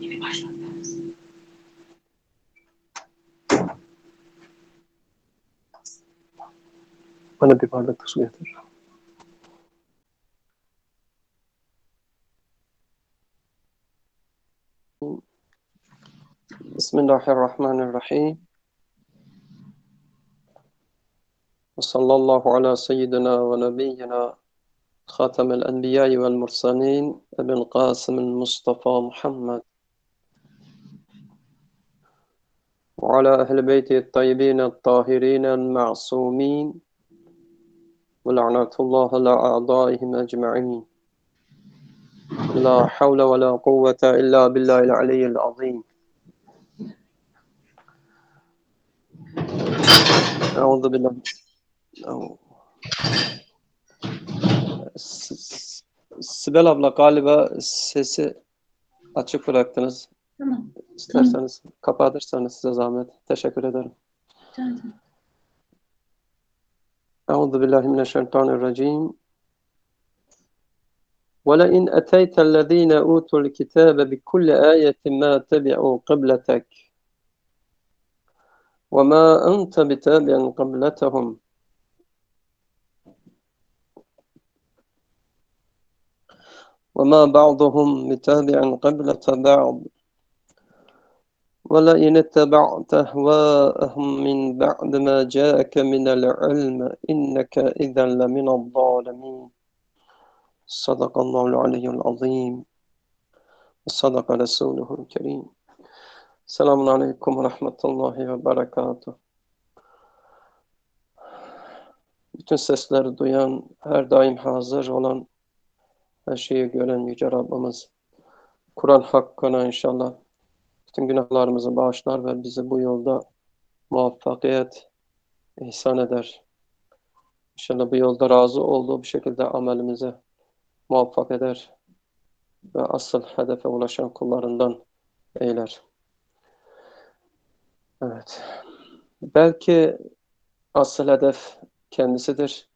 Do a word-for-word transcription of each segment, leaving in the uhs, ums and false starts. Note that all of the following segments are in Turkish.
Bana bir bardak su getir. Bismillahirrahmanirrahim. Ve sallallahu ala seyyidina ve nebiyyina Khatamel Enbiyai vel Mursalin Ebil Qasim'il Mustafa Muhammed ve ala ehl-i beyti tayyibin tahirin ma'sumin ve la'natullahi ala a'daihim ecma'in. La havle ve la kuvvete illa billahil aliyyil azim. Euzu billahi. Sibel abla galiba sesi açık bıraktınız. Tamam. İsterseniz tamam. Kapatırsanız size zahmet. Teşekkür ederim. Tamam. Euzu billahi mineşşeytanirracim. وَلَئِنْ أَتَيْتَ الَّذ۪ينَ اُوتُوا الْكِتَابَ بِكُلِّ آيَةٍ مَا تَبِعُوا قِبْلَتَكَ وَمَا أَنْتَ بِتَابِعٍ قِبْلَتَهُمْ وَمَا بَعْضُهُمْ بِتَابِعٍ قِبْلَةَ بَعْضٍ وَلَئِنِ اتَّبَعْتَ أَهْوَاءَهُمْ مِنْ بَعْدِ مَا جَاءَكَ مِنَ الْعِلْمِ إِنَّكَ إِذًا لَمِنَ الظَّالِمِينَ صدق الله العلي العظيم وصدق رسوله الكريم. Selamun Aleyküm ve Rahmetullahi ve Berekatuhu. Bütün sesleri duyan, her daim hazır olan, her şeyi gören Yüce Rabbimiz, Kur'an hakkına inşallah bütün günahlarımızı bağışlar ve bizi bu yolda muvaffakiyet ihsan eder. İnşallah bu yolda razı olduğu bir şekilde amelimize muvaffak eder ve asıl hedefe ulaşan kullarından eyler. Evet. Belki asıl hedef kendisidir.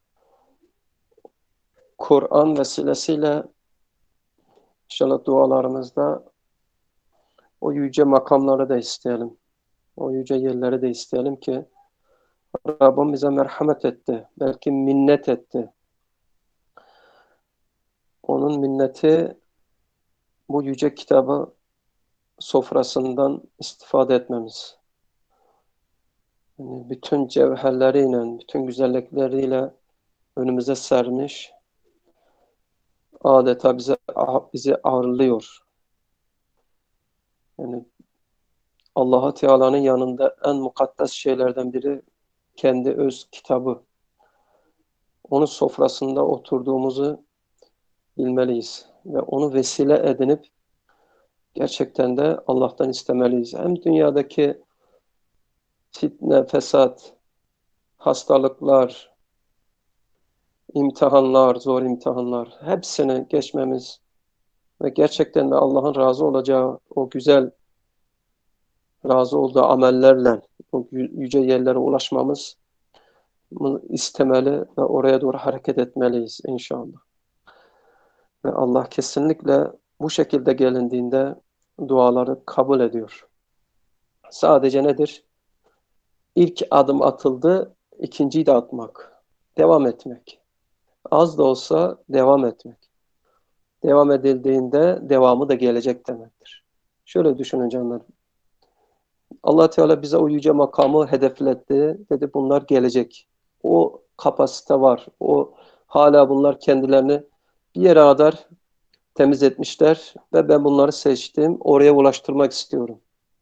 Kur'an vesilesiyle inşallah dualarımızda o yüce makamları da isteyelim. O yüce yerleri de isteyelim ki Rabbim bize merhamet etti. Belki minnet etti. Onun minneti bu yüce kitabı sofrasından istifade etmemiz. Yani bütün cevherleriyle, bütün güzellikleriyle önümüze sermiş. Adeta bize bizi ağırlıyor. Yani Allah Teala'nın yanında en mukaddes şeylerden biri kendi öz kitabı. Onun sofrasında oturduğumuzu bilmeliyiz ve onu vesile edinip gerçekten de Allah'tan istemeliyiz. Hem dünyadaki fitne, fesat, hastalıklar, imtihanlar, zor imtihanlar hepsini geçmemiz ve gerçekten de Allah'ın razı olacağı o güzel, razı olduğu amellerle o yüce yerlere ulaşmamız istemeli ve oraya doğru hareket etmeliyiz inşallah. Ve Allah kesinlikle bu şekilde gelindiğinde duaları kabul ediyor. Sadece nedir? İlk adım atıldı, ikinciyi de atmak. Devam etmek. Az da olsa devam etmek. Devam edildiğinde devamı da gelecek demektir. Şöyle düşünün canlarım. Allah Teala bize o yüce makamı hedefletti. Dedi bunlar gelecek. O kapasite var. O hala bunlar kendilerini bir yere kadar temiz etmişler ve ben bunları seçtim. Oraya ulaştırmak istiyorum.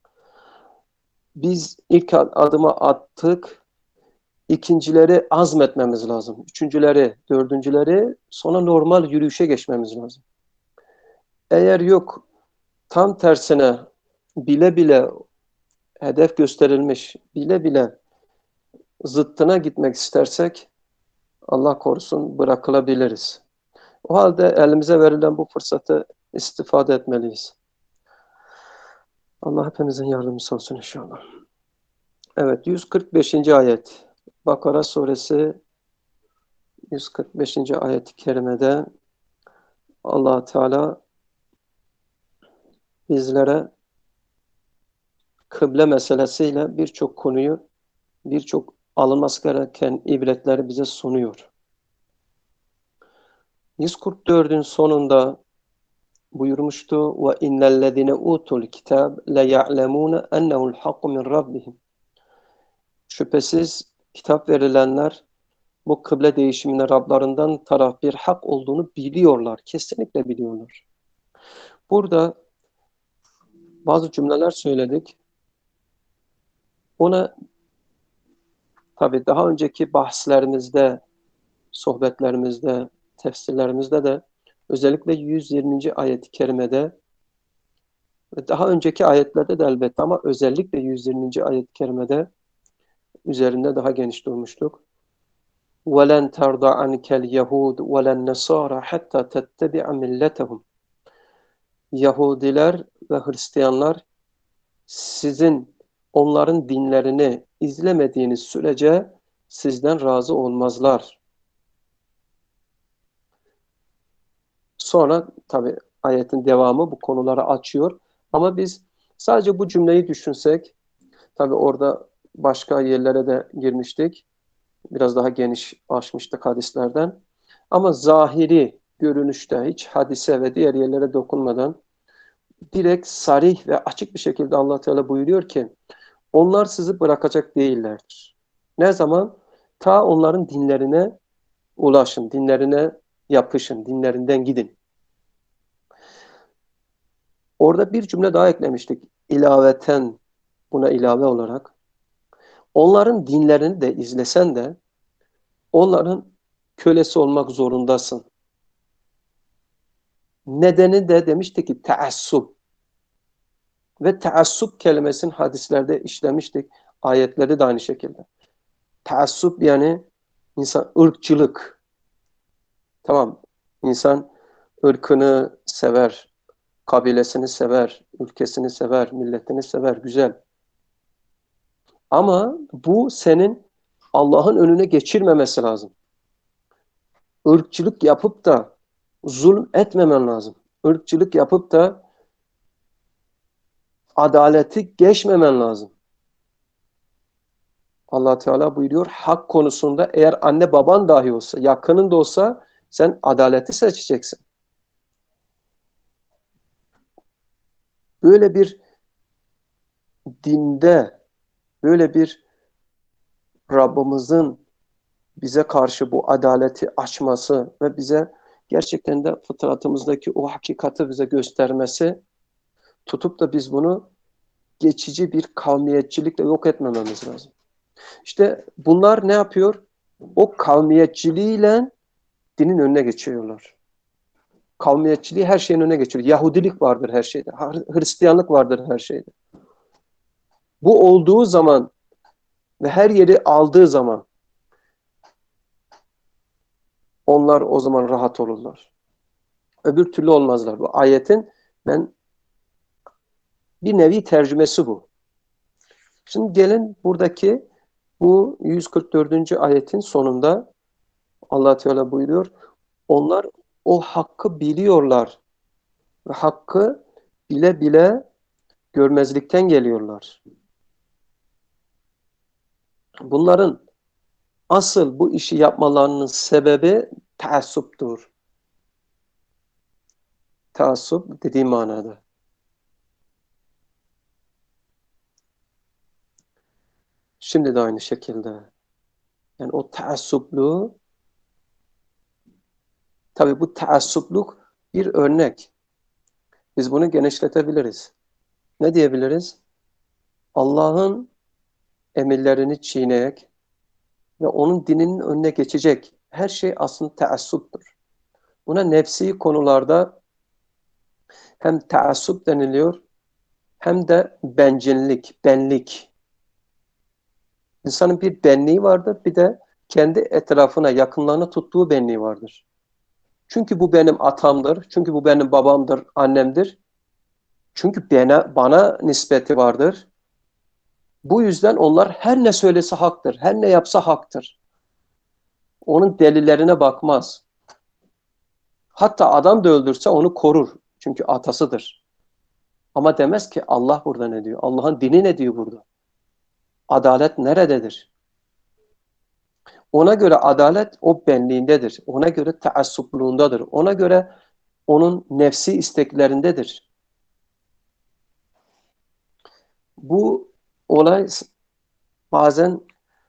Biz ilk adımı attık. İkincileri azmetmemiz lazım. Üçüncüleri, dördüncüleri sonra normal yürüyüşe geçmemiz lazım. Eğer yok tam tersine bile bile hedef gösterilmiş, bile bile zıttına gitmek istersek Allah korusun bırakılabiliriz. O halde elimize verilen bu fırsatı istifade etmeliyiz. Allah hepimizin yardımcısı olsun inşallah. Evet, yüz kırk beşinci ayet. Bakara suresi yüz kırk beşinci ayet-i kerimede Allah Teala bizlere kıble meselesiyle birçok konuyu, birçok alınması gereken ibretleri bize sunuyor. yüz kırk dördün sonunda buyurmuştu ve innellezine utul kitab la ya'lemuna ennehu'l hakku min rabbihim. Şüphesiz kitap verilenler bu kıble değişimine Rablarından taraf bir hak olduğunu biliyorlar. Kesinlikle biliyorlar. Burada bazı cümleler söyledik. Ona tabii daha önceki bahslerimizde, sohbetlerimizde, tefsirlerimizde de özellikle yüz yirminci ayet-i kerimede ve daha önceki ayetlerde de elbette ama özellikle yüz yirminci ayet-i kerimede üzerinde daha geniş durmuştuk. وَلَنْ تَرْضَ عَنْكَ الْيَهُودُ وَلَا النَّصَارَى حَتَّى تَتَّبِعَ مِلَّتَهُمْ. Yahudiler ve Hristiyanlar sizin onların dinlerini izlemediğiniz sürece sizden razı olmazlar. Sonra tabi ayetin devamı bu konuları açıyor. Ama biz sadece bu cümleyi düşünsek, tabi orada başka yerlere de girmiştik. Biraz daha geniş açmıştık hadislerden. Ama zahiri görünüşte hiç hadise ve diğer yerlere dokunmadan direkt sarih ve açık bir şekilde Allah Teala buyuruyor ki onlar sizi bırakacak değillerdir. Ne zaman? Ta onların dinlerine ulaşın, dinlerine yapışın, dinlerinden gidin. Orada bir cümle daha eklemiştik. İlaveten, buna ilave olarak. Onların dinlerini de izlesen de onların kölesi olmak zorundasın. Nedeni de demişti ki teassup. Ve teassup kelimesini hadislerde işlemiştik. Ayetleri de aynı şekilde. Teassup yani insan ırkçılık. Tamam. İnsan ırkını sever, kabilesini sever, ülkesini sever, milletini sever. Güzel. Ama bu senin Allah'ın önüne geçirmemesi lazım. Irkçılık yapıp da zulm etmemen lazım. Irkçılık yapıp da adaleti geçmemen lazım. Allah Teala buyuruyor, hak konusunda eğer anne baban dahi olsa, yakının da olsa sen adaleti seçeceksin. Böyle bir dinde, böyle bir Rabbimizin bize karşı bu adaleti açması ve bize gerçekten de fıtratımızdaki o hakikati bize göstermesi, tutup da biz bunu geçici bir kavmiyetçilikle yok etmememiz lazım. İşte bunlar ne yapıyor? O kavmiyetçiliğiyle dinin önüne geçiyorlar. Kavmiyetçiliği her şeyin önüne geçiyor. Yahudilik vardır her şeyde. Hristiyanlık vardır her şeyde. Bu olduğu zaman ve her yeri aldığı zaman onlar o zaman rahat olurlar. Öbür türlü olmazlar. Bu ayetin ben bir nevi tercümesi bu. Şimdi gelin buradaki bu yüz kırk dördüncü ayetin sonunda Allah Teala buyuruyor. Onlar o hakkı biliyorlar ve hakkı bile bile görmezlikten geliyorlar. Bunların asıl bu işi yapmalarının sebebi taassuptur. Taassup dediğim manada. Şimdi de aynı şekilde. Yani o taassupluğu, tabii bu taassupluk bir örnek. Biz bunu genişletebiliriz. Ne diyebiliriz? Allah'ın emirlerini çiğneyerek ve onun dininin önüne geçecek her şey aslında taassuptur. Buna nefsi konularda hem taassup deniliyor hem de bencillik, benlik. İnsanın bir benliği vardır, bir de kendi etrafına, yakınlarına tuttuğu benliği vardır. Çünkü bu benim atamdır, çünkü bu benim babamdır, annemdir. Çünkü bana, bana nispeti vardır. Bu yüzden onlar her ne söylese haktır, her ne yapsa haktır. Onun delillerine bakmaz. Hatta adam da öldürse onu korur. Çünkü atasıdır. Ama demez ki Allah burada ne diyor? Allah'ın dini ne diyor burada? Adalet nerededir? Ona göre adalet o benliğindedir. Ona göre taassupluğundadır. Ona göre onun nefsi isteklerindedir. Bu olay bazen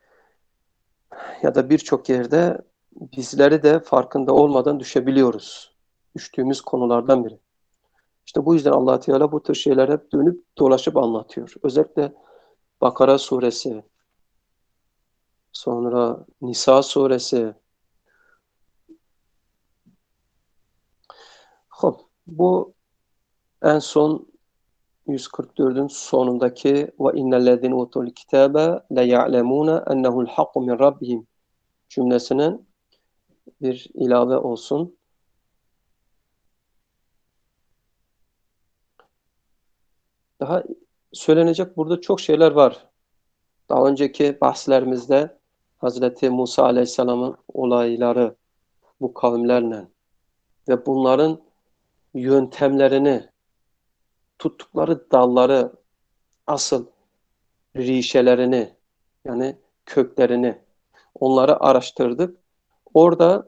ya da birçok yerde bizleri de farkında olmadan düşebiliyoruz. Düştüğümüz konulardan biri. İşte bu yüzden Allah Teala bu tür şeyler hep dönüp dolaşıp anlatıyor. Özellikle Bakara suresi, sonra Nisa suresi. Hop, bu en son yüz kırk dördün sonundaki ve innellezine utul kitabe la ya'lemuna ennehu'l hakku min rabbihim cümlesinin bir ilave olsun. Daha söylenecek burada çok şeyler var. Daha önceki bahslerimizde Hazreti Musa Aleyhisselam'ın olayları bu kavimlerle ve bunların yöntemlerini, tuttukları dalları, asıl rişelerini, yani köklerini, onları araştırdık. Orada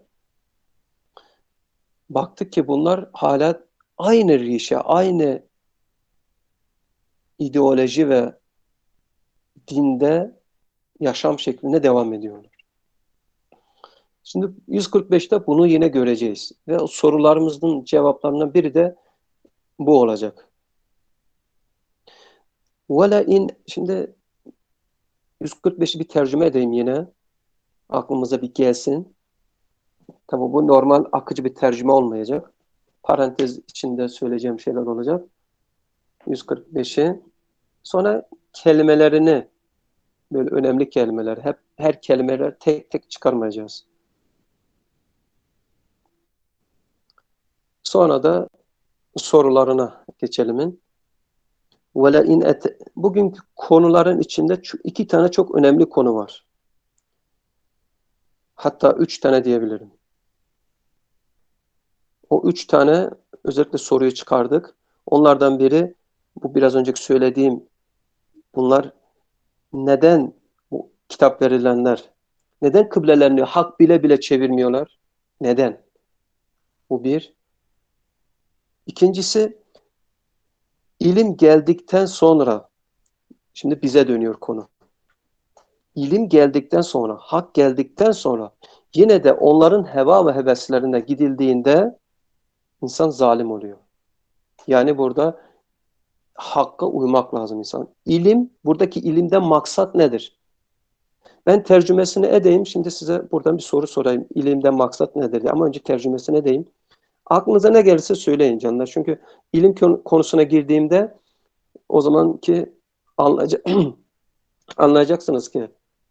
baktık ki bunlar hala aynı rişe, aynı ideoloji ve dinde yaşam şeklinde devam ediyorlar. Şimdi yüz kırk beşte bunu yine göreceğiz. Ve sorularımızın cevaplarından biri de bu olacak. Vela in, şimdi yüz kırk beşi bir tercüme edeyim yine. Aklımıza bir gelsin. Tabii bu normal akıcı bir tercüme olmayacak. Parantez içinde söyleyeceğim şeyler olacak. yüz kırk beşi. Sonra kelimelerini, böyle önemli kelimeler, hep her kelimeler tek tek çıkarmayacağız. Sonra da sorularına geçelim. Bugünkü konuların içinde iki tane çok önemli konu var. Hatta üç tane diyebilirim. O üç tane özellikle soruyu çıkardık. Onlardan biri bu biraz önceki söylediğim, bunlar neden bu kitap verilenler neden kıblelerini hak bile bile çevirmiyorlar? Neden? Bu bir. İkincisi, ilim geldikten sonra, şimdi bize dönüyor konu. İlim geldikten sonra, hak geldikten sonra yine de onların heva ve heveslerine gidildiğinde insan zalim oluyor. Yani burada hakka uymak lazım insan. İlim, buradaki ilimden maksat nedir? Ben tercümesini edeyim. Şimdi size buradan bir soru sorayım. İlimden maksat nedir? Ama önce tercümesini edeyim. Aklınıza ne gelirse söyleyin canlar. Çünkü ilim konusuna girdiğimde o zamanki anlayacak, anlayacaksınız ki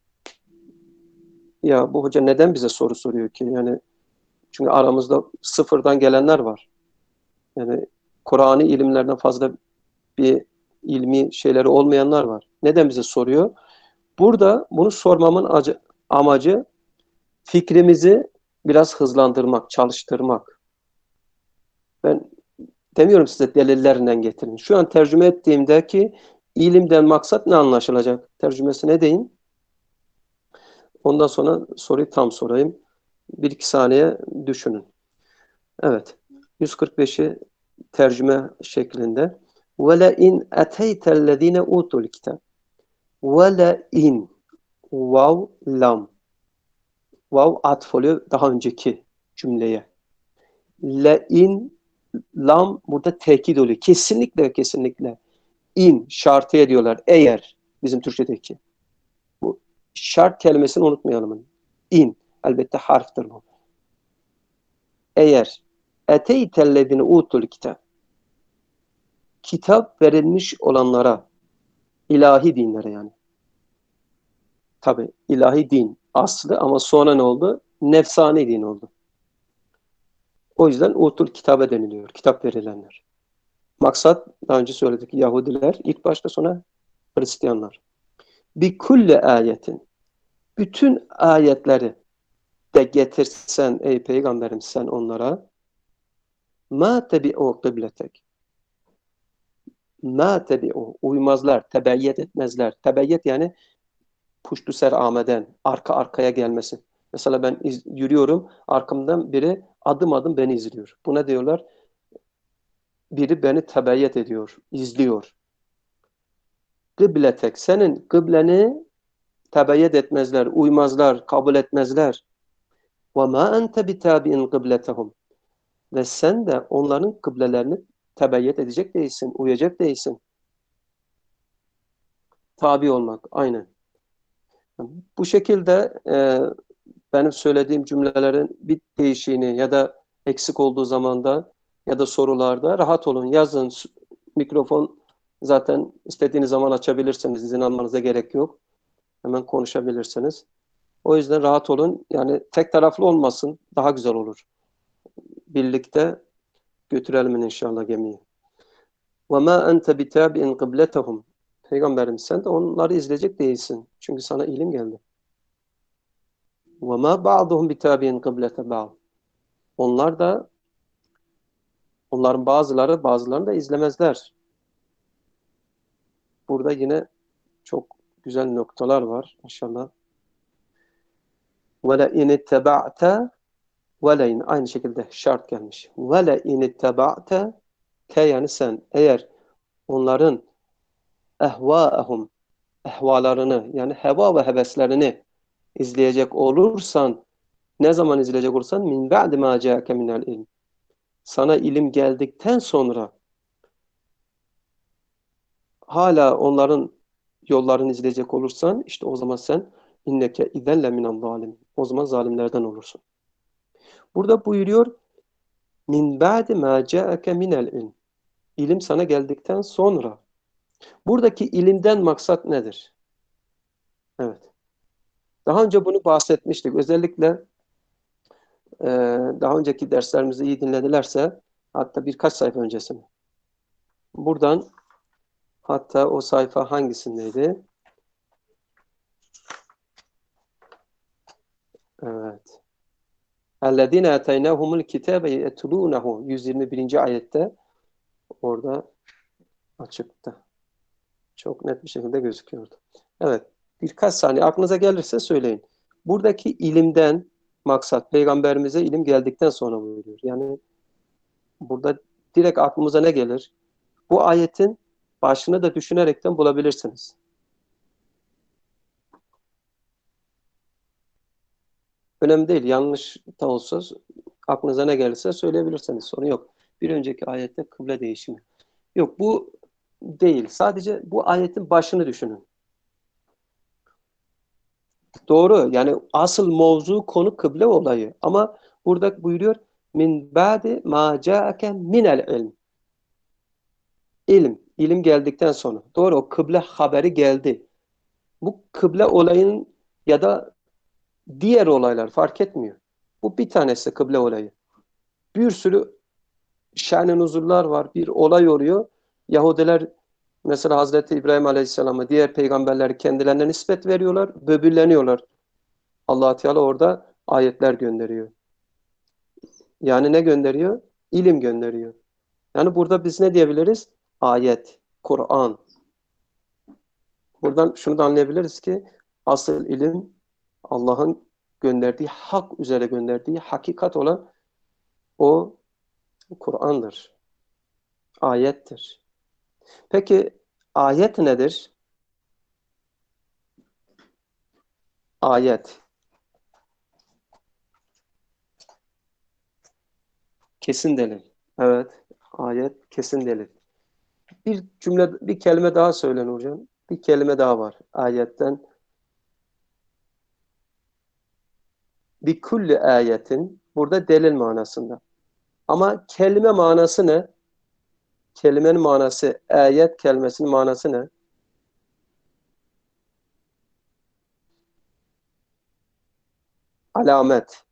ya bu hoca neden bize soru soruyor ki? Yani çünkü aramızda sıfırdan gelenler var. Yani Kur'an'ı ilimlerden fazla bir ilmi şeyleri olmayanlar var. Neden bize soruyor? Burada bunu sormamın acı, amacı fikrimizi biraz hızlandırmak, çalıştırmak. Ben demiyorum size delillerinden getirin. Şu an tercüme ettiğimdeki ilimden maksat ne anlaşılacak? Tercümesi ne diyeyim? Ondan sonra soruyu tam sorayım. Bir iki saniye düşünün. Evet. yüz kırk beşi tercüme şeklinde. وَلَاِنْ اَتَيْتَ الَّذ۪ينَ اُوتُوا الْكِتَابِ وَلَاِنْ Vav, lam. Vav atf oluyor daha önceki cümleye. Le-in, lam burada tekit oluyor. Kesinlikle kesinlikle. İn, şartı ediyorlar. Eğer, bizim Türkçedeki. Bu şart kelimesini unutmayalım. İn, elbette harftir bu. Eğer eteytellezine utul kitap, kitap verilmiş olanlara, ilahi dinlere yani. Tabi ilahi din aslı ama sonra ne oldu? Nefsani din oldu. O yüzden utul kitabe deniliyor. Kitap verilenler. Maksat daha önce söyledik Yahudiler ilk başta, sonra Hristiyanlar. Bi kulli ayetin, bütün ayetleri de getirsen ey peygamberim sen onlara, ma tebi'u kıbletek, ma tebi'u uymazlar, tebeyyet etmezler. Tebeyyet yani puştu ser ameden, arka arkaya gelmesi. Mesela ben iz, yürüyorum, arkamdan biri adım adım beni izliyor. Buna diyorlar, biri beni tebeyyet ediyor, izliyor. Kıbletek, senin kıbleni tebeyyet etmezler, uymazlar, kabul etmezler. Ve ma ente bitabi'in kıbletehum. Ve sen de onların kıblelerini tebeyyet edecek değilsin, uyacak değilsin. Tabi olmak, aynen. Bu şekilde e, benim söylediğim cümlelerin bir değişiğini ya da eksik olduğu zamanda ya da sorularda rahat olun, yazın. Mikrofon zaten istediğiniz zaman açabilirsiniz, izin almanıza gerek yok. Hemen konuşabilirsiniz. O yüzden rahat olun. Yani tek taraflı olmasın, daha güzel olur. Birlikte götürelim inşallah gemiyi. وَمَا أَنْتَ بِتَابِئٍ قِبْلَتَهُمْ. Peygamberim sen de onları izleyecek değilsin. Çünkü sana ilim geldi. وَمَا بَعْضُهُمْ بِتَابِئٍ قِبْلَةَ بَعْضٍ. Onlar da, onların bazıları bazılarını da izlemezler. Burada yine çok güzel noktalar var inşallah. وَلَاِنِ اتَّبَعْتَ وَلَاِنِ aynı şekilde şart gelmiş. وَلَاِنِ اتَّبَعْتَ ke yani sen eğer onların ehvaehum ehvalarını yani heva ve heveslerini izleyecek olursan ne zaman izleyecek olursan min ba'di ma ca'ake minel ilm. Sana ilim geldikten sonra hala onların yollarını izleyecek olursan işte o zaman sen inneke izenle minel zalim. O zaman zalimlerden olursun. Burada buyuruyor min ba'di ma ca'ake minel ilm. İlim sana geldikten sonra. Buradaki ilimden maksat nedir? Evet. Daha önce bunu bahsetmiştik. Özellikle e, daha önceki derslerimizi iyi dinledilerse hatta birkaç sayfa öncesini. Buradan hatta o sayfa hangisindeydi? Evet. اَلَّذ۪ينَ اَتَيْنَاهُمُ الْكِتَابَ يَتْلُونَهُ yüz yirmi birinci ayette orada açıkta. Çok net bir şekilde gözüküyordu. Evet. Birkaç saniye aklınıza gelirse söyleyin. Buradaki ilimden maksat peygamberimize ilim geldikten sonra buyuruyor. Yani burada direkt aklımıza ne gelir? Bu ayetin başını da düşünerekten bulabilirsiniz. Önemli değil. Yanlış da olsa aklınıza ne gelirse söyleyebilirsiniz. Sorun yok. Bir önceki ayette kıble değişimi. Yok bu değil. Sadece bu ayetin başını düşünün. Doğru. Yani asıl mevzu konu kıble olayı. Ama burada buyuruyor min ba'di ma ca'ake minel ilm. İlim. İlim geldikten sonra. Doğru. O kıble haberi geldi. Bu kıble olayının ya da diğer olaylar fark etmiyor. Bu bir tanesi kıble olayı. Bir sürü şen-i nuzullar var. Bir olay oluyor. Yahudiler mesela Hazreti İbrahim Aleyhisselam'a diğer peygamberleri kendilerine nispet veriyorlar. Böbürleniyorlar. Allah Teala orada ayetler gönderiyor. Yani ne gönderiyor? İlim gönderiyor. Yani burada biz ne diyebiliriz? Ayet, Kur'an. Buradan şunu da anlayabiliriz ki asıl ilim Allah'ın gönderdiği, hak üzere gönderdiği hakikat olan o Kur'an'dır. Ayettir. Peki ayet nedir? Ayet. Kesin delil. Evet. Ayet kesin delil. Bir cümle, bir kelime daha söylen hocam. Bir kelime daha var ayetten. Bir kulli ayetin burada delil manasında. Ama kelime manası ne? Kelimenin manası, ayet kelimesinin manası ne? Alamet,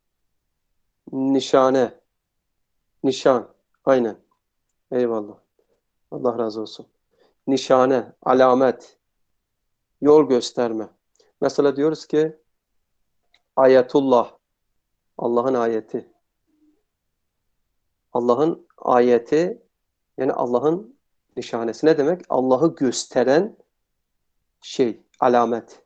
nişane, nişan. Aynen. Eyvallah. Allah razı olsun. Nişane, alamet, yol gösterme. Mesela diyoruz ki ayetullah, Allah'ın ayeti. Allah'ın ayeti yani Allah'ın nişanesi ne demek? Allah'ı gösteren şey, alamet.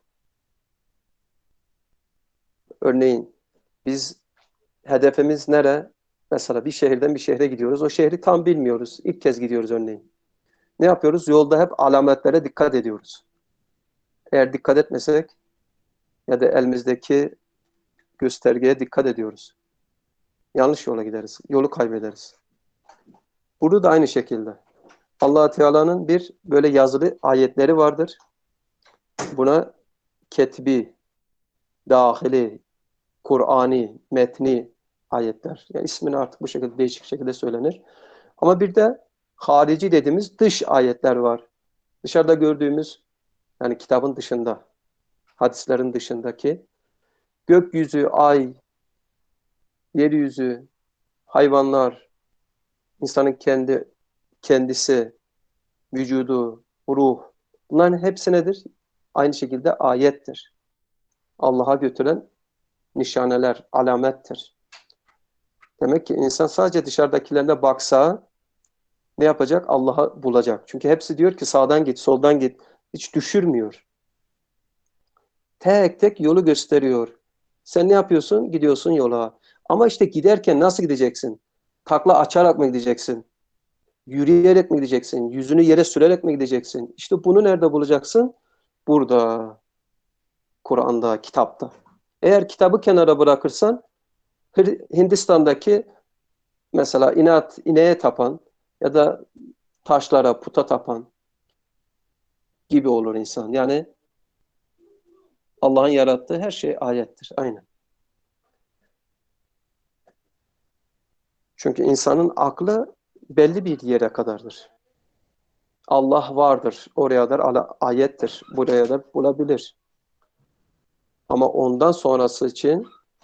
Örneğin biz hedefimiz nere? Mesela bir şehirden bir şehre gidiyoruz. O şehri tam bilmiyoruz. İlk kez gidiyoruz örneğin. Ne yapıyoruz? Yolda hep alametlere dikkat ediyoruz. Eğer dikkat etmesek ya da elimizdeki göstergeye dikkat ediyoruz. Yanlış yola gideriz. Yolu kaybederiz. Burada da aynı şekilde. Allah Teala'nın bir böyle yazılı ayetleri vardır. Buna ketbi, dahili, Kur'ani, metni ayetler. Yani ismini artık bu şekilde değişik şekilde söylenir. Ama bir de harici dediğimiz dış ayetler var. Dışarıda gördüğümüz, yani kitabın dışında, hadislerin dışındaki gökyüzü, ay, yeryüzü, hayvanlar, insanın kendi kendisi, vücudu, ruh. Bunların hepsi nedir? Aynı şekilde ayettir. Allah'a götüren nişaneler, alamettir. Demek ki insan sadece dışarıdakilerine baksa ne yapacak? Allah'ı bulacak. Çünkü hepsi diyor ki sağdan git, soldan git. Hiç düşürmüyor. Tek tek yolu gösteriyor. Sen ne yapıyorsun? Gidiyorsun yola. Ama işte giderken nasıl gideceksin? Takla açarak mı gideceksin? Yürüyerek mi gideceksin? Yüzünü yere sürerek mi gideceksin? İşte bunu nerede bulacaksın? Burada, Kur'an'da, kitapta. Eğer kitabı kenara bırakırsan Hindistan'daki mesela inat, ineğe tapan ya da taşlara, puta tapan gibi olur insan. Yani Allah'ın yarattığı her şey ayettir. Aynen. Çünkü insanın aklı belli bir yere kadardır. Allah vardır. Oraya da ayettir. Buraya da bulabilir. Ama ondan sonrası için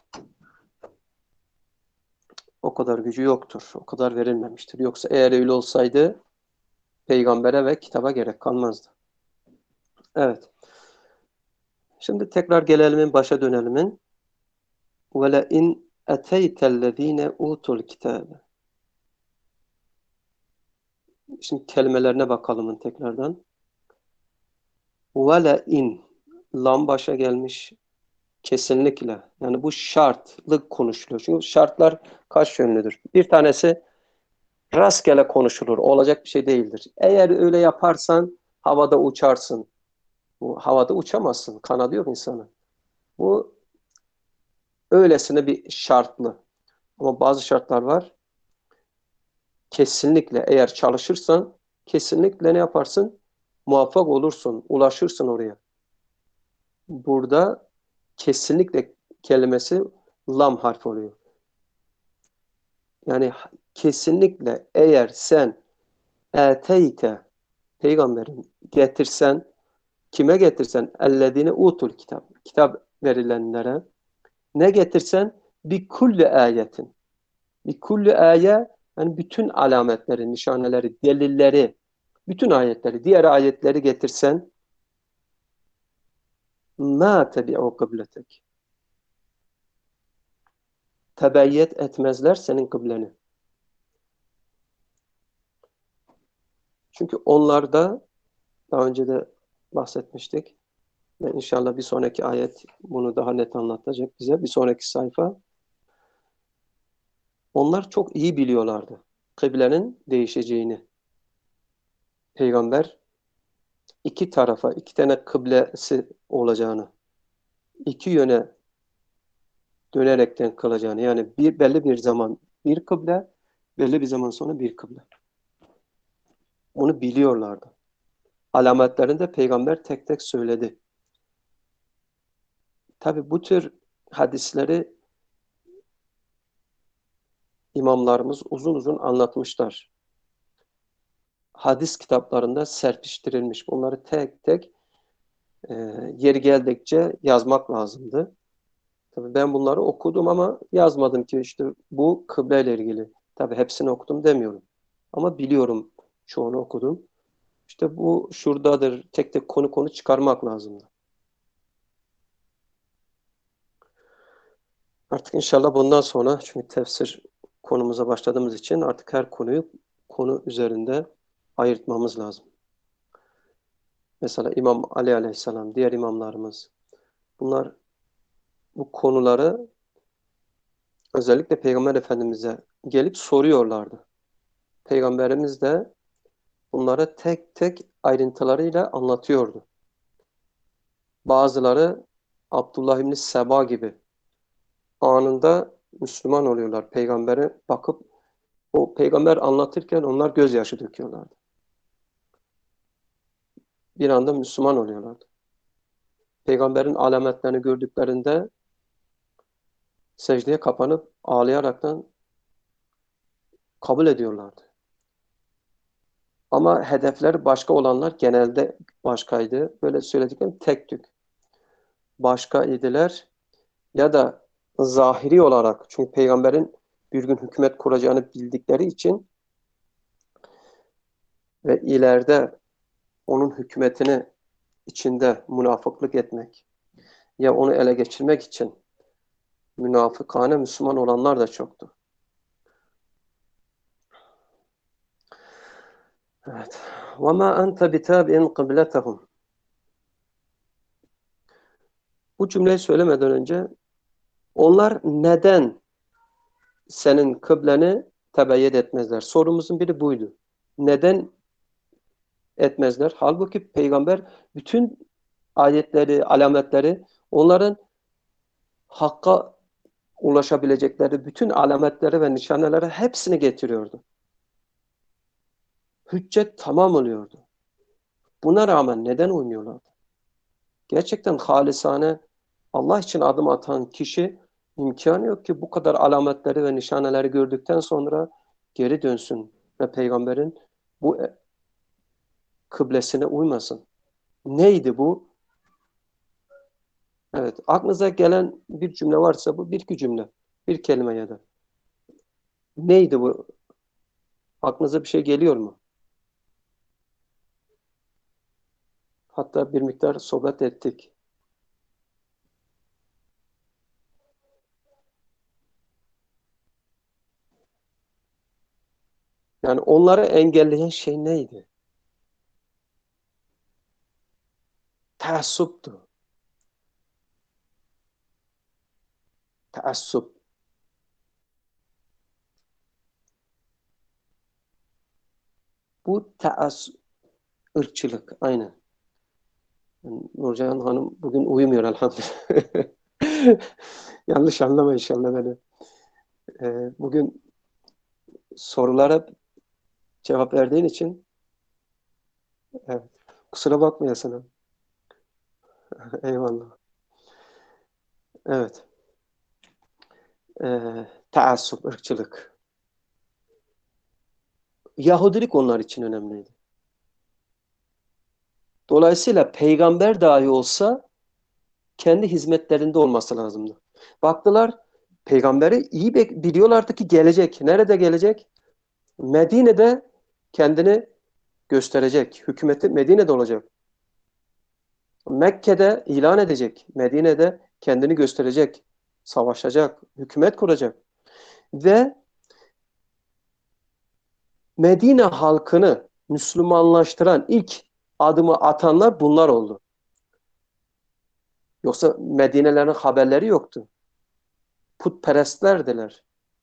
o kadar gücü yoktur. O kadar verilmemiştir. Yoksa eğer öyle olsaydı peygambere ve kitaba gerek kalmazdı. Evet. Şimdi tekrar gelelim başa dönelimin. وَلَاِنْ اَتَيْتَ الَّذ۪ينَ اُوتُوا الْكِتَابَ. Şimdi kelimelerine bakalım tekrardan. وَلَاِنْ lam başa gelmiş. Kesinlikle. Yani bu şartlık konuşuluyor. Çünkü şartlar kaç yönlüdür? Bir tanesi rastgele konuşulur. Olacak bir şey değildir. Eğer öyle yaparsan havada uçarsın. Bu havada uçamazsın. Kanadı yok insanın. Bu öylesine bir şartlı. Ama bazı şartlar var. Kesinlikle eğer çalışırsan kesinlikle ne yaparsın? Muvaffak olursun. Ulaşırsın oraya. Burada kesinlikle kelimesi lam harfi oluyor. Yani kesinlikle eğer sen eteyte peygamberin getirsen kime getirsen ellezine utul kitap kitap verilenlere ne getirsen bi kulli ayetin bi kulli aye yani bütün alametleri, nişaneleri, delilleri, bütün ayetleri, diğer ayetleri getirsen ma tebi'u kıbletek tebeyyet etmezler senin kıbleni. Çünkü onlarda daha önce de bahsetmiştik. Ve inşallah bir sonraki ayet bunu daha net anlatacak bize. Bir sonraki sayfa. Onlar çok iyi biliyorlardı kıblenin değişeceğini. Peygamber iki tarafa, iki tane kıblesi olacağını, iki yöne dönerekten kılacağını. Yani bir belli bir zaman bir kıble, belli bir zaman sonra bir kıble. Onu biliyorlardı. Alametlerini de peygamber tek tek söyledi. Tabi bu tür hadisleri imamlarımız uzun uzun anlatmışlar. Hadis kitaplarında serpiştirilmiş. Bunları tek tek e, yeri geldikçe yazmak lazımdı. Tabii ben bunları okudum ama yazmadım ki işte bu kıble ile ilgili. Tabii hepsini okudum demiyorum. Ama biliyorum çoğunu okudum. İşte bu şuradadır. Tek tek konu konu çıkarmak lazımdı. Artık inşallah bundan sonra çünkü tefsir konumuza başladığımız için artık her konuyu konu üzerinde ayırtmamız lazım. Mesela İmam Ali Aleyhisselam, diğer imamlarımız, bunlar bu konuları özellikle Peygamber Efendimiz'e gelip soruyorlardı. Peygamberimiz de bunları tek tek ayrıntılarıyla anlatıyordu. Bazıları Abdullah İbni Seba gibi anında Müslüman oluyorlar. Peygambere bakıp o peygamber anlatırken onlar gözyaşı döküyorlardı. Bir anda Müslüman oluyorlardı. Peygamberin alametlerini gördüklerinde secdeye kapanıp ağlayaraktan kabul ediyorlardı. Ama hedefleri başka olanlar genelde başkaydı. Böyle söylediklerim tek tük başka idiler. Ya da zahiri olarak, çünkü peygamberin bir gün hükümet kuracağını bildikleri için ve ileride onun hükümetini içinde münafıklık etmek ya onu ele geçirmek için münafıkane Müslüman olanlar da çoktu. Evet. وَمَا أَنْتَ بِتَابِئٍ قِبْلَتَهُمْ. Bu cümleyi söylemeden önce onlar neden senin kıbleni tebeyyed etmezler? Sorumuzun biri buydu. Neden etmezler? Halbuki peygamber bütün ayetleri, alametleri onların hakka ulaşabilecekleri bütün alametleri ve nişaneleri hepsini getiriyordu. Hüccet tamam oluyordu. Buna rağmen neden uymuyorlardı? Gerçekten halisane Allah için adım atan kişi imkanı yok ki bu kadar alametleri ve nişaneleri gördükten sonra geri dönsün ve peygamberin bu kıblesine uymasın. Neydi bu? Evet, aklınıza gelen bir cümle varsa bu bir iki cümle, bir kelime ya da. Neydi bu? Aklınıza bir şey geliyor mu? Hatta bir miktar sohbet ettik. Yani onları engelleyen şey neydi? Taassuptu. Taassup. Bu taassup, ırkçılık. Aynen. Yani Nurcan Hanım bugün uyumuyor elhamdülillah. Yanlış anlama inşallah beni. Ee, bugün sorulara cevap verdiğin için evet, kusura bakmayasın. Eyvallah. Evet. Ee, Taassup, ırkçılık. Yahudilik onlar için önemliydi. Dolayısıyla peygamber dahi olsa kendi hizmetlerinde olması lazımdı. Baktılar peygamberi iyi biliyorlardı ki gelecek. Nerede gelecek? Medine'de kendini gösterecek. Hükümeti Medine'de olacak. Mekke'de ilan edecek. Medine'de kendini gösterecek. Savaşacak. Hükümet kuracak. Ve Medine halkını Müslümanlaştıran ilk adımı atanlar bunlar oldu. Yoksa Medinelerin haberleri yoktu. Putperestlerdiler.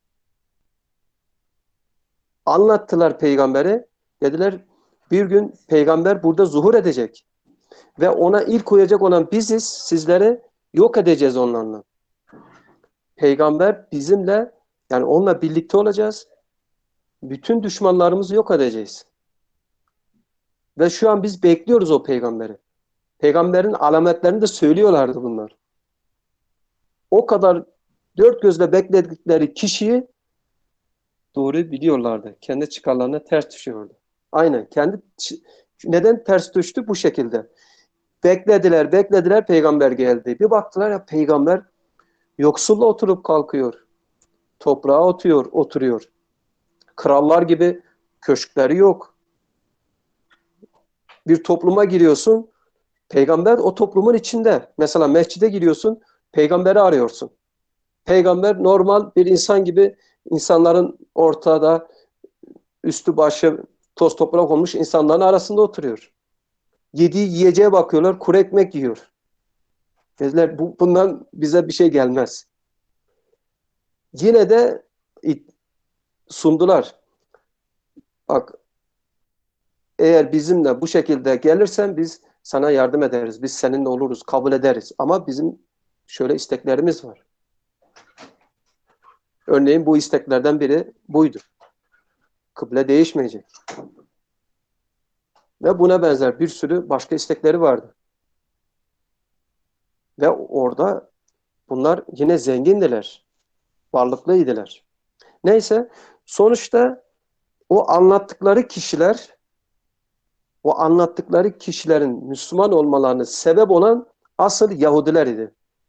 Anlattılar peygamberi. Dediler bir gün peygamber burada zuhur edecek. Ve ona ilk uyacak olan biziz. Sizleri yok edeceğiz onlarla. Peygamber bizimle, yani onunla birlikte olacağız. Bütün düşmanlarımızı yok edeceğiz. Ve şu an biz bekliyoruz o peygamberi. Peygamberin alametlerini de söylüyorlardı bunlar. O kadar dört gözle bekledikleri kişiyi doğru biliyorlardı. Kendi çıkarlarına ters düşüyordu. Aynen. Kendi neden ters düştü? Bu şekilde. Beklediler, beklediler, peygamber geldi. Bir baktılar ya peygamber yoksulla oturup kalkıyor. Toprağa oturuyor, oturuyor. Krallar gibi köşkleri yok. Bir topluma giriyorsun, peygamber o toplumun içinde. Mesela mescide giriyorsun, peygamberi arıyorsun. Peygamber normal bir insan gibi insanların ortada üstü başı Toz toprak olmuş insanların arasında oturuyor. Yediği yiyeceğe bakıyorlar, kuru ekmek yiyor. Dediler bu, bundan bize bir şey gelmez. Yine de sundular. Bak, eğer bizimle bu şekilde gelirsen biz sana yardım ederiz. Biz seninle oluruz, kabul ederiz. Ama bizim şöyle isteklerimiz var. Örneğin bu isteklerden biri buydu. Kıble değişmeyecek. Ve buna benzer bir sürü başka istekleri vardı. Ve orada bunlar yine zengindiler. Varlıklıydılar. Neyse, sonuçta o anlattıkları kişiler, o anlattıkları kişilerin Müslüman olmalarına sebep olan asıl Yahudiler idi.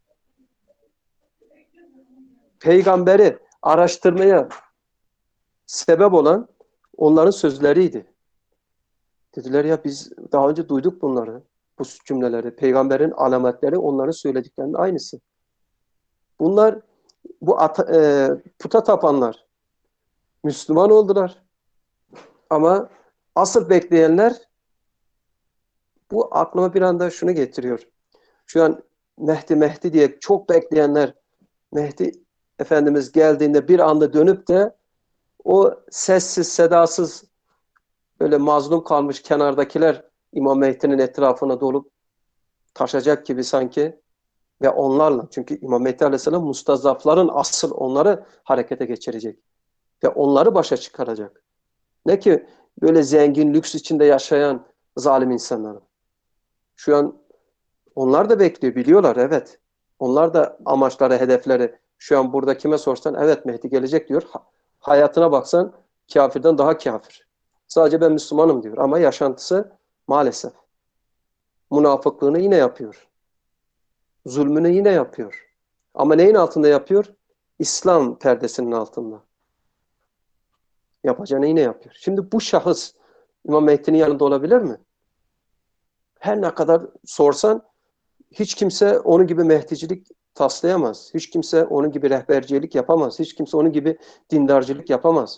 Peygamberi araştırmaya sebep olan onların sözleriydi. Dediler ya biz daha önce duyduk bunları, bu cümleleri. Peygamberin alametleri onların söylediklerinin aynısı. Bunlar, bu ata, e, puta tapanlar Müslüman oldular. Ama asıl bekleyenler, bu aklıma bir anda şunu getiriyor. Şu an Mehdi Mehdi diye çok bekleyenler, Mehdi Efendimiz geldiğinde bir anda dönüp de o sessiz sedasız böyle mazlum kalmış kenardakiler İmam Mehdi'nin etrafına dolup taşacak gibi sanki ve onlarla, çünkü İmam Mehdi Aleyhisselam mustazafların asıl onları harekete geçirecek ve onları başa çıkaracak. Ne ki böyle zengin, lüks içinde yaşayan zalim insanları. Şu an onlar da bekliyor, biliyorlar, evet. Onlar da amaçları, hedefleri. Şu an burada kime sorsan evet Mehdi gelecek diyor. Hayatına baksan kafirden daha kafir. Sadece ben Müslümanım diyor ama yaşantısı maalesef münafıklığını yine yapıyor. Zulmünü yine yapıyor. Ama neyin altında yapıyor? İslam perdesinin altında. Yapacağını yine yapıyor. Şimdi bu şahıs İmam Mehdi'nin yanında olabilir mi? Her ne kadar sorsan hiç kimse onun gibi Mehdicilik taslayamaz. Hiç kimse onun gibi rehbercilik yapamaz. Hiç kimse onun gibi dindarcılık yapamaz.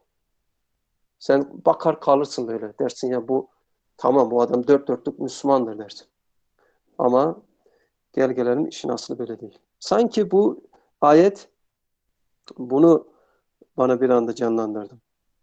Sen bakar kalırsın böyle. Dersin ya bu tamam, bu adam dört dörtlük Müslümandır dersin. Ama gel gelelim işin aslı böyle değil. Sanki bu ayet bunu bana bir anda canlandırdı.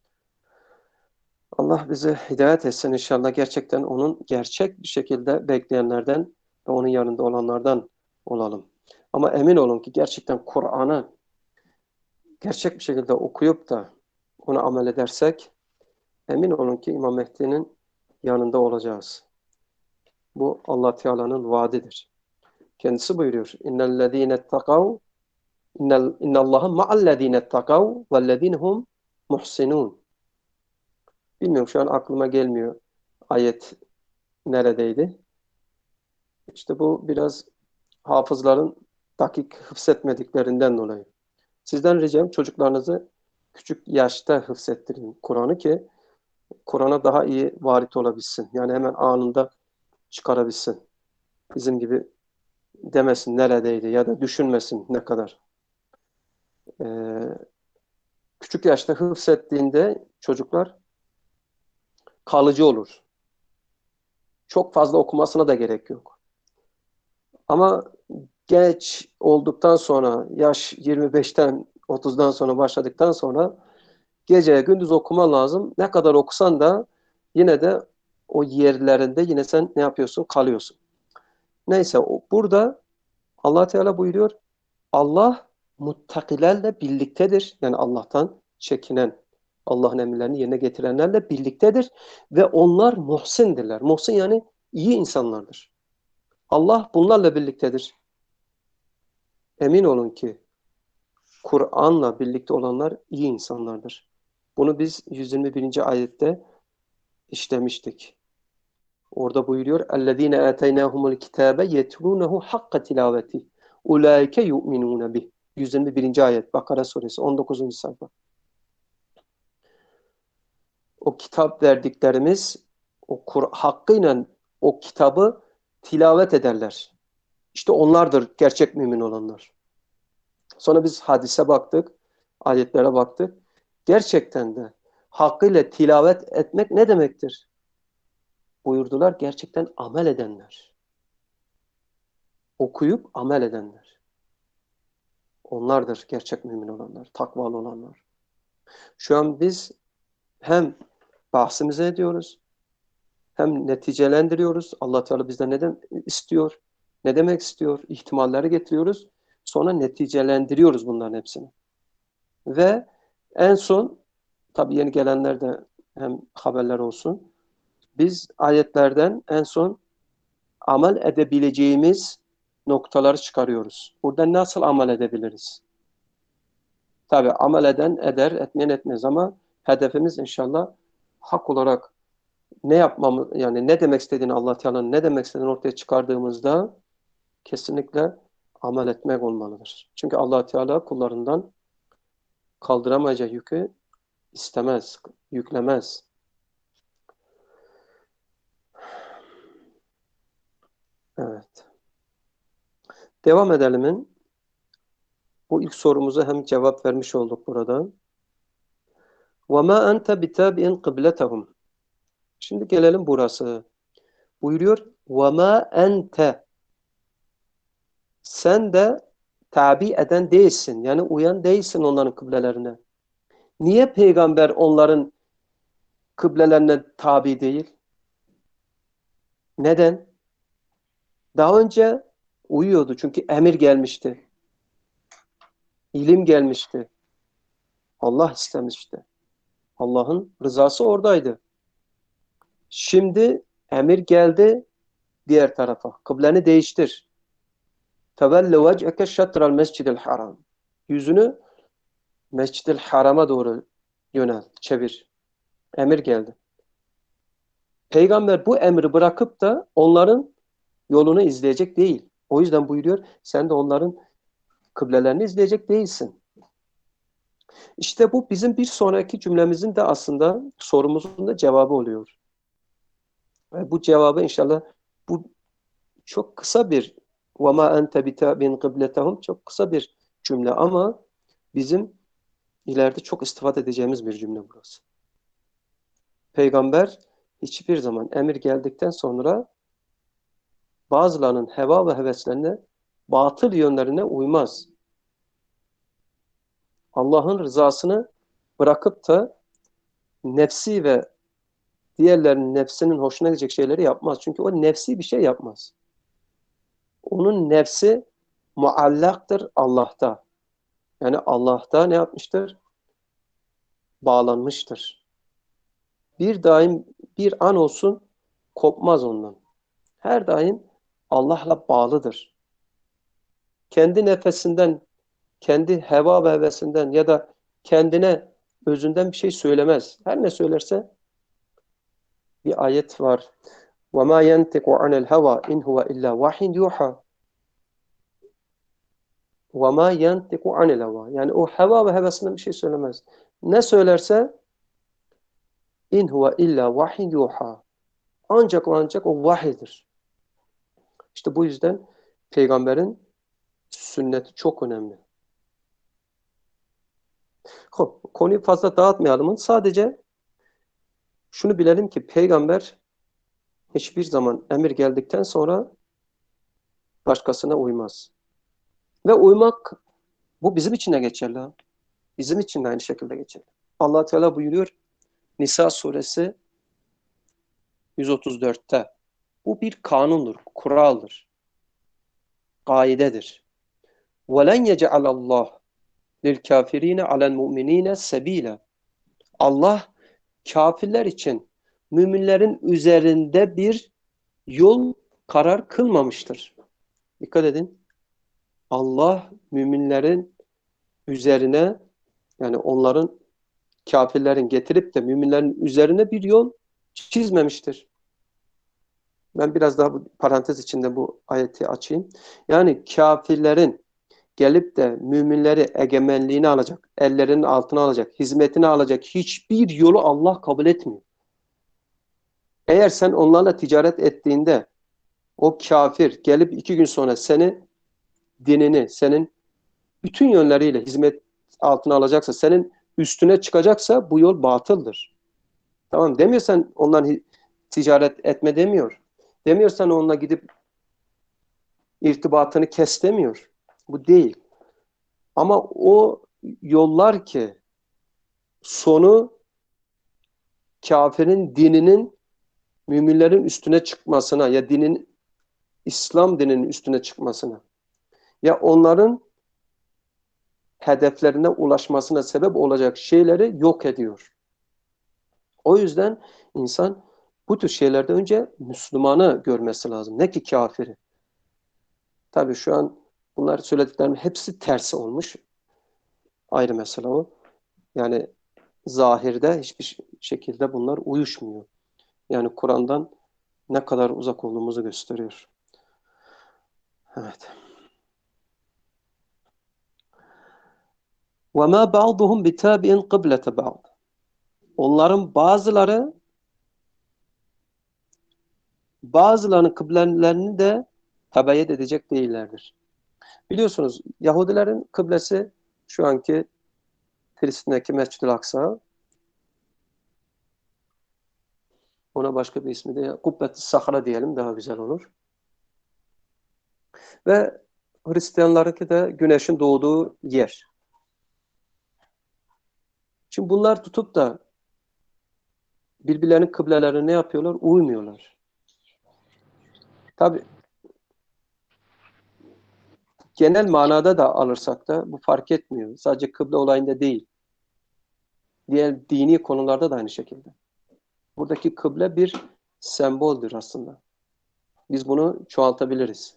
Allah bize hidayet etsin inşallah, gerçekten onun gerçek bir şekilde bekleyenlerden ve onun yanında olanlardan olalım. Ama emin olun ki gerçekten Kur'an'ı gerçek bir şekilde okuyup da ona amel edersek emin olun ki İmam Mehdi'nin yanında olacağız. Bu Allah Teala'nın vaadidir. Kendisi buyuruyor. İnnellezîne takav İnnallâhe ma'allezîne takav vellezînehum muhsinûn. Bilmiyorum, şu an aklıma gelmiyor ayet neredeydi. İşte bu biraz hafızların dakik hıfzetmediklerinden dolayı. Sizden ricam çocuklarınızı küçük yaşta hıfzettirin Kur'an'ı ki Kur'an'a daha iyi varit olabilsin. Yani hemen anında çıkarabilsin. Bizim gibi demesin neredeydi ya da düşünmesin ne kadar. Ee, küçük yaşta hıfzettiğinde çocuklar kalıcı olur. Çok fazla okumasına da gerek yok. Ama geç olduktan sonra, yaş yirmi beşten otuzdan sonra başladıktan sonra gece gündüz okuman lazım. Ne kadar okusan da yine de o yerlerinde yine sen ne yapıyorsun? Kalıyorsun. Neyse, burada Allah Teala buyuruyor. Allah muttakilerle birliktedir. Yani Allah'tan çekinen, Allah'ın emirlerini yerine getirenlerle birliktedir. Ve onlar muhsindirler. Muhsin yani iyi insanlardır. Allah bunlarla birliktedir. Emin olun ki Kur'an'la birlikte olanlar iyi insanlardır. Bunu biz yüz yirmi birinci ayette işlemiştik. Orada buyuruyor: "Ellezîne âteynâhumul kitâbe yetlûnehu hakka tilâveti. Ulaike yu'minûne bih." yüz yirmi birinci ayet Bakara suresi on dokuzuncu sayfa. O kitap verdiklerimiz o Kur hakkıyla o kitabı tilavet ederler. İşte onlardır gerçek mümin olanlar. Sonra biz hadise baktık, ayetlere baktık. Gerçekten de hakkıyla tilavet etmek ne demektir? Buyurdular, gerçekten amel edenler. Okuyup amel edenler. Onlardır gerçek mümin olanlar, takvalı olanlar. Şu an biz hem bahsimize ediyoruz, hem neticelendiriyoruz. Allah Teala bizden neden istiyor, ne demek istiyor, ihtimalleri getiriyoruz. Sonra neticelendiriyoruz bunların hepsini. Ve en son, tabii yeni gelenler de hem haberler olsun. Biz ayetlerden en son amel edebileceğimiz noktaları çıkarıyoruz. Burada nasıl amel edebiliriz? Tabii amel eden eder, etmeyen etmez ama hedefimiz inşallah hak olarak ne yapmamız, yani ne demek istediğini, Allah Teala'nın ne demek istediğini ortaya çıkardığımızda kesinlikle amel etmek olmalıdır. Çünkü Allah Teala kullarından kaldıramayacağı yükü istemez, yüklemez. Evet. Devam edelim. Bu ilk sorumuza hem cevap vermiş olduk burada. وَمَا أَنْتَ بِتَابِئٍ قِبْلَتَهُمْ. Şimdi gelelim burası. Buyuruyor وَمَا أَنْتَ. Sen de tabi eden değilsin. Yani uyan değilsin onların kıblelerine. Niye peygamber onların kıblelerine tabi değil? Neden? Daha önce uyuyordu çünkü emir gelmişti. İlim gelmişti. Allah istemişti. Allah'ın rızası oradaydı. Şimdi emir geldi diğer tarafa. Kıbleni değiştir. Tevelle vec'eke şatral mescidil haram. Yüzünü Mescid-i Haram'a doğru yönel, çevir. Emir geldi. Peygamber bu emri bırakıp da onların yolunu izleyecek değil. O yüzden buyuruyor, sen de onların kıblelerini izleyecek değilsin. İşte bu bizim bir sonraki cümlemizin de aslında sorumuzun da cevabı oluyor. Ve bu cevabı inşallah bu çok kısa bir وَمَا أَنْتَ بِتَابِنْ قِبْلَتَهُمْ çok kısa bir cümle ama bizim ileride çok istifade edeceğimiz bir cümle burası. Peygamber hiçbir zaman emir geldikten sonra bazılarının heva ve heveslerine, batıl yönlerine uymaz. Allah'ın rızasını bırakıp da nefsi ve diğerlerinin nefsinin hoşuna gidecek şeyleri yapmaz. Çünkü o nefsi bir şey yapmaz. Onun nefsi muallaktır Allah'ta. Yani Allah'ta ne yapmıştır? Bağlanmıştır. Bir daim bir an olsun kopmaz ondan. Her daim Allah'la bağlıdır. Kendi nefesinden, kendi heva ve hevesinden ya da kendine özünden bir şey söylemez. Her ne söylerse bir ayet var. وَمَا يَنْتِقُ عَنِ الْهَوَى اِنْ هُوَ اِلَّا وَحِيٌّ يُوحَى وَمَا يَنْتِقُ عَنِ الْهَوَى. Yani o heva ve hevesinden bir şey söylemez. Ne söylerse اِنْ هُوَ اِلَّا وَحِيٌّ يُوحَى. Ancak o ancak o vahiydir. İşte bu yüzden peygamberin sünneti çok önemli. Hop, konuyu fazla dağıtmayalım. Sadece şunu bilelim ki peygamber hiçbir zaman emir geldikten sonra başkasına uymaz. Ve uymak bu bizim için de geçerli. Bizim için de aynı şekilde geçerli. Allah Teala buyuruyor Nisa suresi yüz otuz dörtte. Bu bir kanundur, kuraldır, kaidedir. وَلَنْ يَجَعَلَ اللّٰهِ لِلْكَافِر۪ينَ عَلَى الْمُؤْمِن۪ينَ سَب۪يلًا. Allah kafirler için müminlerin üzerinde bir yol karar kılmamıştır. Dikkat edin. Allah müminlerin üzerine, yani onların, kafirlerin getirip de müminlerin üzerine bir yol çizmemiştir. Ben biraz daha bu parantez içinde bu ayeti açayım. Yani kafirlerin gelip de müminleri egemenliğini alacak, ellerinin altına alacak, hizmetini alacak hiçbir yolu Allah kabul etmiyor. Eğer sen onlarla ticaret ettiğinde o kafir gelip iki gün sonra seni, dinini, senin bütün yönleriyle hizmet altına alacaksa, senin üstüne çıkacaksa bu yol batıldır. Tamam, demiyorsan ondan ticaret etme demiyor. Demiyorsan onunla gidip irtibatını kes demiyor. Bu değil. Ama o yollar ki sonu kafirin dininin müminlerin üstüne çıkmasına ya dinin İslam dininin üstüne çıkmasına ya onların hedeflerine ulaşmasına sebep olacak şeyleri yok ediyor. O yüzden insan bu tür şeylerde önce Müslümanı görmesi lazım. Ne ki kafiri. Tabii şu an bunlar söylediklerimin hepsi tersi olmuş. Ayrı mesele o. Yani zahirde hiçbir şekilde bunlar uyuşmuyor. Yani Kur'an'dan ne kadar uzak olduğumuzu gösteriyor. Evet. وَمَا بَعْضُهُمْ بِتَابِئٍ قِبْلَةَ بَعْضٍ. Onların bazıları bazılarının kıblelerini de tebayet edecek değillerdir. Biliyorsunuz Yahudilerin kıblesi şu anki Filistin'deki Mescid-i Aksa. Ona başka bir ismi de Kubbet-i Sahra diyelim, daha güzel olur. Ve Hristiyanlarınki de güneşin doğduğu yer. Şimdi bunlar tutup da birbirlerinin kıblelerine ne yapıyorlar? Uymuyorlar. Tabi genel manada da alırsak da bu fark etmiyor. Sadece kıble olayında değil. Diğer dini konularda da aynı şekilde. Buradaki kıble bir semboldür aslında. Biz bunu çoğaltabiliriz.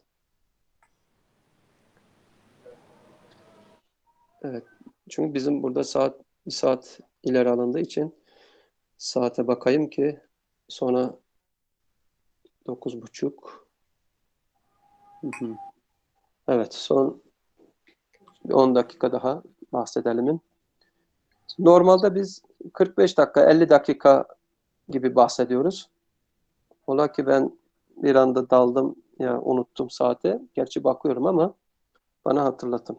Evet. Çünkü bizim burada saat bir saat ileri alındığı için saate bakayım ki sonra dokuz buçuk. Evet, son on dakika daha bahsedelim. Normalde biz kırk beş dakika, elli dakika gibi bahsediyoruz. Ola ki ben bir anda daldım ya, unuttum saate. Gerçi bakıyorum ama bana hatırlatın.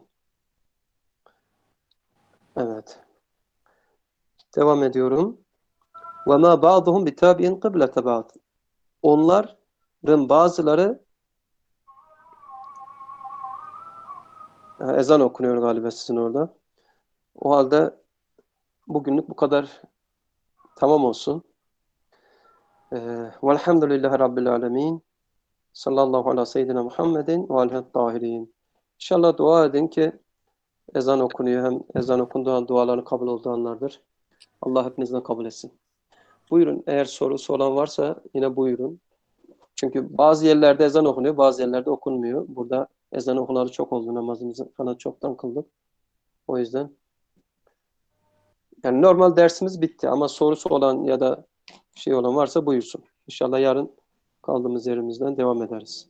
Evet. Devam ediyorum. وَمَا بَعْضُهُمْ بِتَابِئٍ قِبْلَةَ بَعْضٍ. Onların bazıları, ezan okunuyor galiba sizin orada. O halde bugünlük bu kadar tamam olsun. Ee, Velhamdülillahi Rabbil Alemin. Sallallahu ala seyyidina Muhammedin ve alihi tahirin. İnşallah dua edin ki ezan okunuyor. Hem ezan okunduğu an duaların kabul olduğu anlardır. Allah hepinizden kabul etsin. Buyurun, eğer sorusu olan varsa yine buyurun. Çünkü bazı yerlerde ezan okunuyor, bazı yerlerde okunmuyor. Burada ezan okunalı çok oldu, namazımızı falan çoktan kıldık. O yüzden yani normal dersimiz bitti ama sorusu olan ya da şey olan varsa buyursun. İnşallah yarın kaldığımız yerimizden devam ederiz.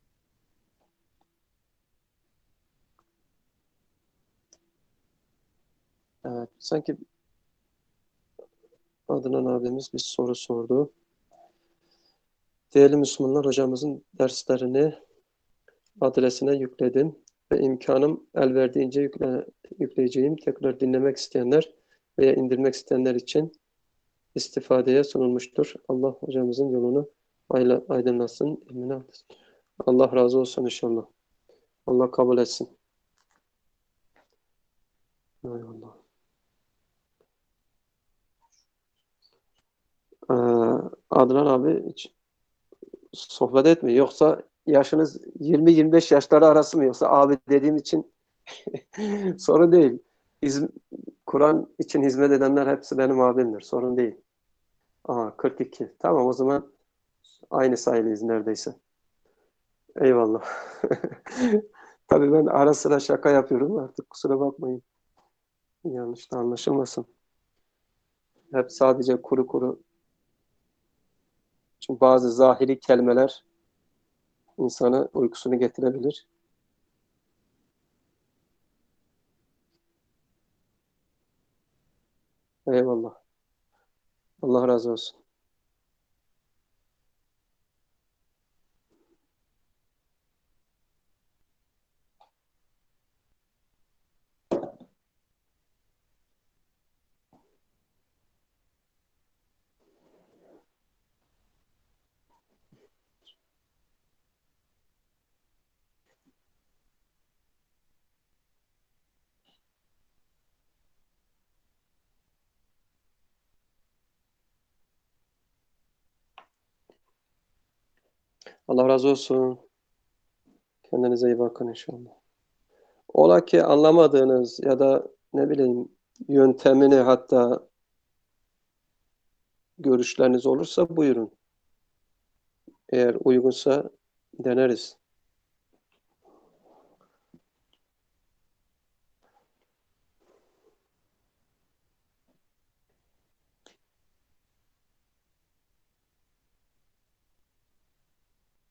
Evet, sanki Adnan abimiz bir soru sordu. Değerli Müslümanlar, hocamızın derslerini adresine yükledim ve imkanım el verdiğince yükle, yükleyeceğim. Tekrar dinlemek isteyenler veya indirmek isteyenler için istifadeye sunulmuştur. Allah hocamızın yolunu aydınlatsın. İlmini artırsın. Allah razı olsun inşallah. Allah kabul etsin. Eyvallah. Ee, Adnan abi hiç sohbet etmiyor. Yoksa yaşınız yirmi yirmi beş yaşları arası mı? Yoksa abi dediğim için sorun değil. Hizm Kur'an için hizmet edenler hepsi benim abimdir. Sorun değil. Aha, kırk iki. Tamam, o zaman aynı sayılıyız neredeyse. Eyvallah. Tabii ben ara sıra şaka yapıyorum. Artık kusura bakmayın. Yanlış da anlaşılmasın. Hep sadece kuru kuru. Çünkü bazı zahiri kelimeler insanı uykusunu getirebilir. Eyvallah. Allah razı olsun. Allah razı olsun. Kendinize iyi bakın inşallah. Ola ki anlamadığınız ya da ne bileyim yöntemini hatta görüşleriniz olursa buyurun. Eğer uygunsa deneriz.